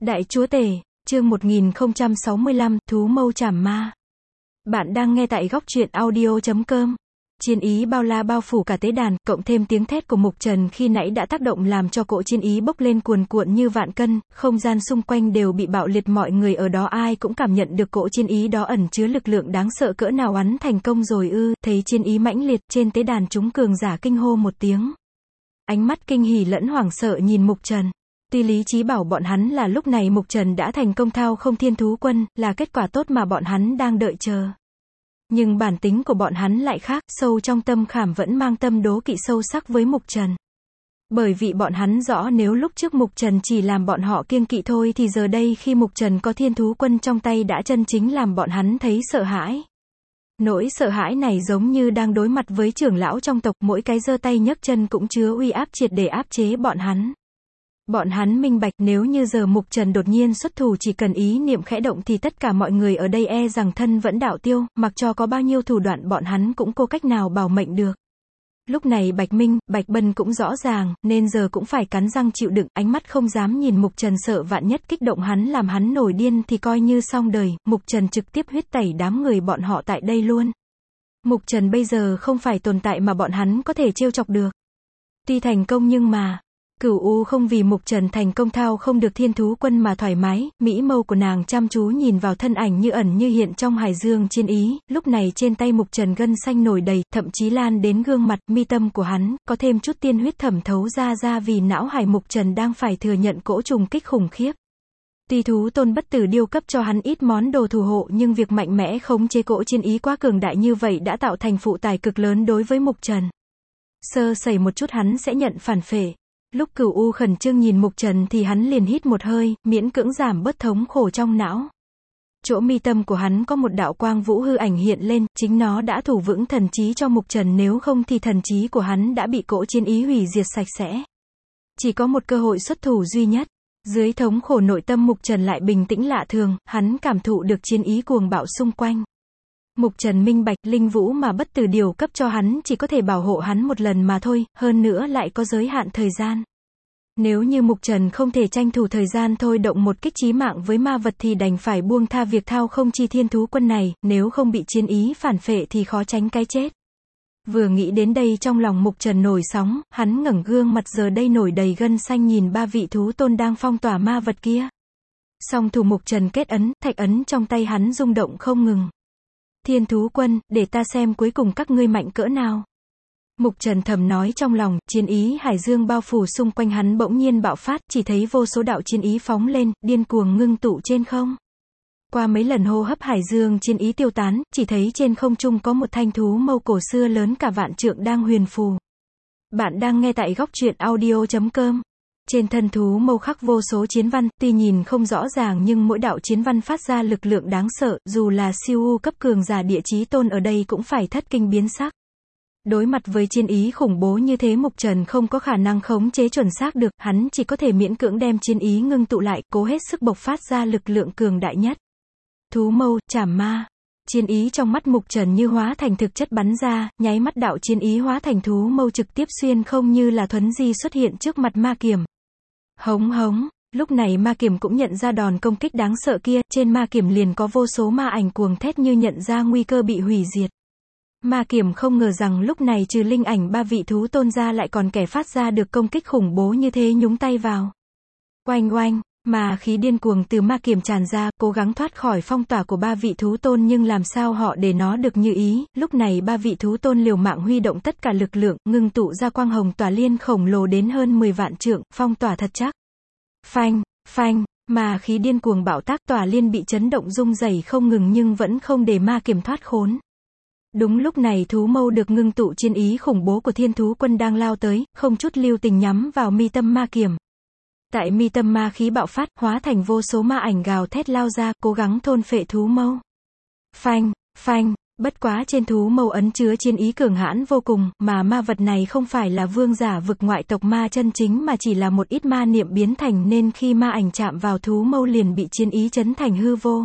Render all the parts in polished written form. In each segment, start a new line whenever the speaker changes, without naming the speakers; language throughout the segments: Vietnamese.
Đại Chúa Tể, chương 1065, Thú Mâu Trảm Ma. Bạn đang nghe tại góc truyện audio.com. Chiến ý bao la bao phủ cả tế đàn, cộng thêm tiếng thét của Mục Trần khi nãy đã tác động làm cho cỗ chiến ý bốc lên cuồn cuộn như vạn cân, không gian xung quanh đều bị bạo liệt, mọi người ở đó ai cũng cảm nhận được cỗ chiến ý đó ẩn chứa lực lượng đáng sợ cỡ nào. Hắn thành công rồi ư? Thấy chiến ý mãnh liệt, trên tế đàn chúng cường giả kinh hô một tiếng. Ánh mắt kinh hỉ lẫn hoảng sợ nhìn Mục Trần. Tuy lý trí bảo bọn hắn là lúc này Mục Trần đã thành công thao không thiên thú quân, là kết quả tốt mà bọn hắn đang đợi chờ. Nhưng bản tính của bọn hắn lại khác, sâu trong tâm khảm vẫn mang tâm đố kỵ sâu sắc với Mục Trần. Bởi vì bọn hắn rõ nếu lúc trước Mục Trần chỉ làm bọn họ kiêng kỵ thôi thì giờ đây khi Mục Trần có thiên thú quân trong tay đã chân chính làm bọn hắn thấy sợ hãi. Nỗi sợ hãi này giống như đang đối mặt với trưởng lão trong tộc, mỗi cái giơ tay nhấc chân cũng chứa uy áp triệt để áp chế bọn hắn. Bọn hắn minh bạch nếu như giờ Mục Trần đột nhiên xuất thủ chỉ cần ý niệm khẽ động thì tất cả mọi người ở đây e rằng thân vẫn đạo tiêu, mặc cho có bao nhiêu thủ đoạn bọn hắn cũng có cách nào bảo mệnh được. Lúc này Bạch Minh, Bạch Bân cũng rõ ràng, nên giờ cũng phải cắn răng chịu đựng, ánh mắt không dám nhìn Mục Trần, sợ vạn nhất kích động hắn làm hắn nổi điên thì coi như xong đời. Mục Trần trực tiếp huyết tẩy đám người bọn họ tại đây luôn. Mục Trần bây giờ không phải tồn tại mà bọn hắn có thể trêu chọc được. Tuy thành công nhưng mà Cửu U không vì Mục Trần thành công thao không được thiên thú quân mà thoải mái, mỹ mâu của nàng chăm chú nhìn vào thân ảnh như ẩn như hiện trong hải dương chiến ý, lúc này trên tay Mục Trần gân xanh nổi đầy, thậm chí lan đến gương mặt, mi tâm của hắn, có thêm chút tiên huyết thẩm thấu ra vì não hải Mục Trần đang phải thừa nhận cỗ trùng kích khủng khiếp. Tuy thú tôn bất tử điêu cấp cho hắn ít món đồ thủ hộ nhưng việc mạnh mẽ khống chế cỗ chiến ý quá cường đại như vậy đã tạo thành phụ tải cực lớn đối với Mục Trần. Sơ sẩy một chút hắn sẽ nhận phản phệ. Lúc Cửu U khẩn trương nhìn Mục Trần thì hắn liền hít một hơi, miễn cưỡng giảm bớt thống khổ trong não. Chỗ mi tâm của hắn có một đạo quang vũ hư ảnh hiện lên, chính nó đã thủ vững thần trí cho Mục Trần, nếu không thì thần trí của hắn đã bị cỗ chiến ý hủy diệt sạch sẽ. Chỉ có một cơ hội xuất thủ duy nhất. Dưới thống khổ nội tâm Mục Trần lại bình tĩnh lạ thường, hắn cảm thụ được chiến ý cuồng bạo xung quanh. Mục Trần minh bạch, linh vũ mà bất tử điều cấp cho hắn chỉ có thể bảo hộ hắn một lần mà thôi, hơn nữa lại có giới hạn thời gian. Nếu như Mục Trần không thể tranh thủ thời gian thôi động một kích chí mạng với ma vật thì đành phải buông tha việc thao không chi thiên thú quân này, nếu không bị chiến ý phản phệ thì khó tránh cái chết. Vừa nghĩ đến đây trong lòng Mục Trần nổi sóng, hắn ngẩng gương mặt giờ đây nổi đầy gân xanh nhìn ba vị thú tôn đang phong tỏa ma vật kia. Song thủ Mục Trần kết ấn, thạch ấn trong tay hắn rung động không ngừng. Thiên thú quân, để ta xem cuối cùng các ngươi mạnh cỡ nào. Mục Trần thầm nói trong lòng, chiến ý hải dương bao phủ xung quanh hắn bỗng nhiên bạo phát, chỉ thấy vô số đạo chiến ý phóng lên, điên cuồng ngưng tụ trên không. Qua mấy lần hô hấp hải dương chiến ý tiêu tán, chỉ thấy trên không trung có một thanh thú mâu cổ xưa lớn cả vạn trượng đang huyền phù. Bạn đang nghe tại góc truyện audio.com. Trên thân thú mâu khắc vô số chiến văn, tuy nhìn không rõ ràng nhưng mỗi đạo chiến văn phát ra lực lượng đáng sợ, dù là siêu u cấp cường giả địa chí tôn ở đây cũng phải thất kinh biến sắc. Đối mặt với chiến ý khủng bố như thế Mục Trần không có khả năng khống chế chuẩn xác được, hắn chỉ có thể miễn cưỡng đem chiến ý ngưng tụ lại, cố hết sức bộc phát ra lực lượng cường đại nhất. Thú mâu, trảm ma. Chiến ý trong mắt Mục Trần như hóa thành thực chất bắn ra, nháy mắt đạo chiến ý hóa thành thú mâu trực tiếp xuyên không như là thuấn di xuất hiện trước mặt ma kiểm. Hống hống, lúc này ma kiểm cũng nhận ra đòn công kích đáng sợ kia, trên ma kiểm liền có vô số ma ảnh cuồng thét như nhận ra nguy cơ bị hủy diệt. Ma kiểm không ngờ rằng lúc này trừ linh ảnh ba vị thú tôn ra lại còn kẻ phát ra được công kích khủng bố như thế nhúng tay vào. Oanh oanh, mà khí điên cuồng từ ma kiểm tràn ra, cố gắng thoát khỏi phong tỏa của ba vị thú tôn nhưng làm sao họ để nó được như ý, lúc này ba vị thú tôn liều mạng huy động tất cả lực lượng, ngưng tụ ra quang hồng tỏa liên khổng lồ đến hơn 10 vạn trượng, phong tỏa thật chắc. Phanh, phanh, mà khí điên cuồng bạo tác, tỏa liên bị chấn động rung rẩy không ngừng nhưng vẫn không để ma kiểm thoát khốn. Đúng lúc này thú mâu được ngưng tụ chiến ý khủng bố của thiên thú quân đang lao tới, không chút lưu tình nhắm vào mi tâm ma kiểm. Tại mi tâm ma khí bạo phát, hóa thành vô số ma ảnh gào thét lao ra, cố gắng thôn phệ thú mâu. Phanh, phanh, bất quá trên thú mâu ấn chứa chiến ý cường hãn vô cùng, mà ma vật này không phải là vương giả vực ngoại tộc ma chân chính mà chỉ là một ít ma niệm biến thành nên khi ma ảnh chạm vào thú mâu liền bị chiến ý chấn thành hư vô.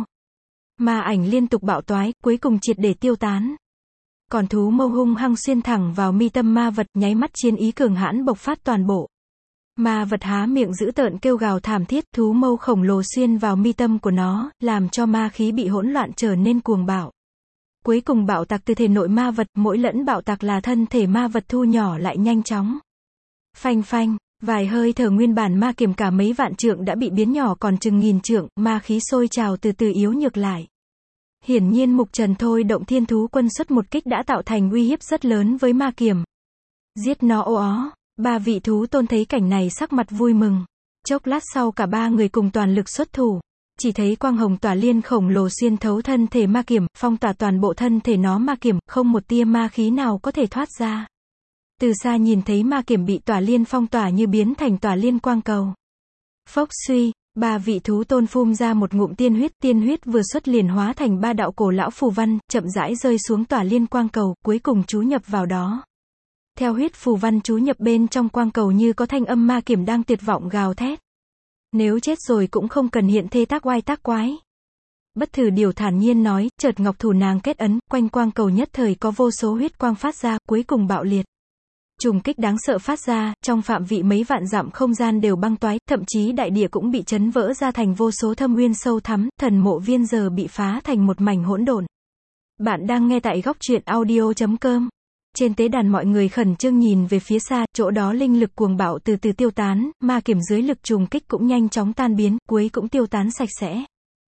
Ma ảnh liên tục bạo toái, cuối cùng triệt để tiêu tán. Còn thú mâu hung hăng xuyên thẳng vào mi tâm ma vật, nháy mắt chiến ý cường hãn bộc phát toàn bộ. Ma vật há miệng dữ tợn kêu gào thảm thiết, thú mâu khổng lồ xuyên vào mi tâm của nó, làm cho ma khí bị hỗn loạn trở nên cuồng bạo. Cuối cùng bạo tạc từ thể nội ma vật, mỗi lẫn bạo tạc là thân thể ma vật thu nhỏ lại nhanh chóng. Phanh phanh, vài hơi thở nguyên bản ma kiểm cả mấy vạn trượng đã bị biến nhỏ còn chừng nghìn trượng, ma khí sôi trào từ từ yếu nhược lại. Hiển nhiên Mục Trần thôi động thiên thú quân xuất một kích đã tạo thành uy hiếp rất lớn với ma kiểm. Giết nó ô ó. Ba vị thú tôn thấy cảnh này sắc mặt vui mừng. Chốc lát sau cả ba người cùng toàn lực xuất thủ. Chỉ thấy quang hồng tỏa liên khổng lồ xuyên thấu thân thể ma kiểm, phong tỏa toàn bộ thân thể nó ma kiểm, không một tia ma khí nào có thể thoát ra. Từ xa nhìn thấy ma kiểm bị tỏa liên phong tỏa như biến thành tỏa liên quang cầu. Phốc suy, ba vị thú tôn phun ra một ngụm tiên huyết vừa xuất liền hóa thành ba đạo cổ lão phù văn, chậm rãi rơi xuống tỏa liên quang cầu, cuối cùng chú nhập vào đó. Theo huyết phù văn chú nhập bên trong quang cầu như có thanh âm ma kiểm đang tuyệt vọng gào thét. Nếu chết rồi cũng không cần hiện thê tác oai tác quái. Bất Thử Điều thản nhiên nói, chợt ngọc thủ nàng kết ấn, quanh quang cầu nhất thời có vô số huyết quang phát ra, cuối cùng bạo liệt. Trùng kích đáng sợ phát ra, trong phạm vị mấy vạn dặm không gian đều băng toái, thậm chí đại địa cũng bị chấn vỡ ra thành vô số thâm uyên sâu thắm, thần mộ viên giờ bị phá thành một mảnh hỗn độn. Bạn đang nghe tại góc truyện audio.com. Trên tế đàn mọi người khẩn trương nhìn về phía xa, chỗ đó linh lực cuồng bạo từ từ tiêu tán, ma kiểm dưới lực trùng kích cũng nhanh chóng tan biến, cuối cũng tiêu tán sạch sẽ.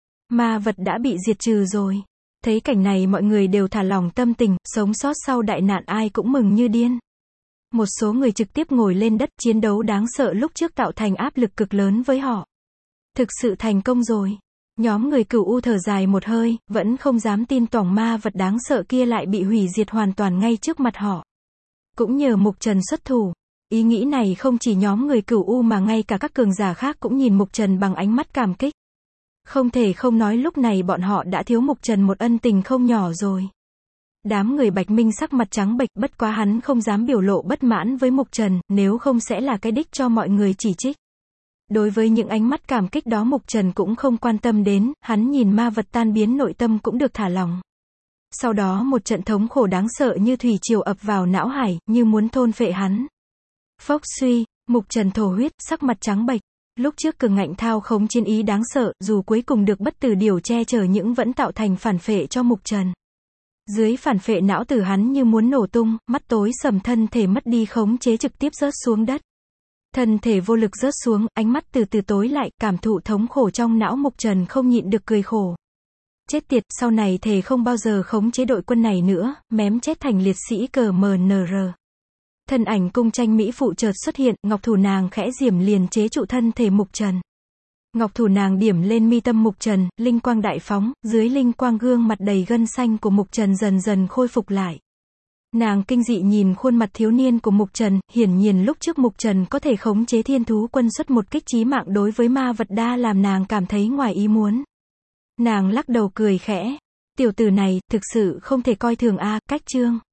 Ma vật đã bị diệt trừ rồi. Thấy cảnh này mọi người đều thả lỏng tâm tình, sống sót sau đại nạn ai cũng mừng như điên. Một số người trực tiếp ngồi lên đất, chiến đấu đáng sợ lúc trước tạo thành áp lực cực lớn với họ. Thực sự thành công rồi. Nhóm người Cửu U thở dài một hơi, vẫn không dám tin toảng ma vật đáng sợ kia lại bị hủy diệt hoàn toàn ngay trước mặt họ. Cũng nhờ Mục Trần xuất thủ. Ý nghĩ này không chỉ nhóm người Cửu U mà ngay cả các cường giả khác cũng nhìn Mục Trần bằng ánh mắt cảm kích. Không thể không nói lúc này bọn họ đã thiếu Mục Trần một ân tình không nhỏ rồi. Đám người Bạch Minh sắc mặt trắng bệch, bất quá hắn không dám biểu lộ bất mãn với Mục Trần, nếu không sẽ là cái đích cho mọi người chỉ trích. Đối với những ánh mắt cảm kích đó Mục Trần cũng không quan tâm đến, hắn nhìn ma vật tan biến nội tâm cũng được thả lỏng. Sau đó một trận thống khổ đáng sợ như thủy triều ập vào não hải, như muốn thôn phệ hắn. Phốc suy, Mục Trần thổ huyết, sắc mặt trắng bệch. Lúc trước cường ngạnh thao khống chiến ý đáng sợ, dù cuối cùng được Bất Tử Điều che chở nhưng vẫn tạo thành phản phệ cho Mục Trần. Dưới phản phệ não tử hắn như muốn nổ tung, mắt tối sầm, thân thể mất đi khống chế trực tiếp rớt xuống đất. Thân thể vô lực rớt xuống, ánh mắt từ từ tối lại, cảm thụ thống khổ trong não Mục Trần không nhịn được cười khổ. Chết tiệt, sau này thề không bao giờ khống chế đội quân này nữa, mém chết thành liệt sĩ cờ MNR. Thân ảnh cung tranh mỹ phụ chợt xuất hiện, ngọc thủ nàng khẽ diểm liền chế trụ thân thể Mục Trần. Ngọc thủ nàng điểm lên mi tâm Mục Trần, linh quang đại phóng, dưới linh quang gương mặt đầy gân xanh của Mục Trần dần dần khôi phục lại. Nàng kinh dị nhìn khuôn mặt thiếu niên của Mục Trần, hiển nhiên lúc trước Mục Trần có thể khống chế thiên thú quân xuất một kích chí mạng đối với ma vật đa làm nàng cảm thấy ngoài ý muốn. Nàng lắc đầu cười khẽ. Tiểu tử này, thực sự không thể coi thường a, cách chương.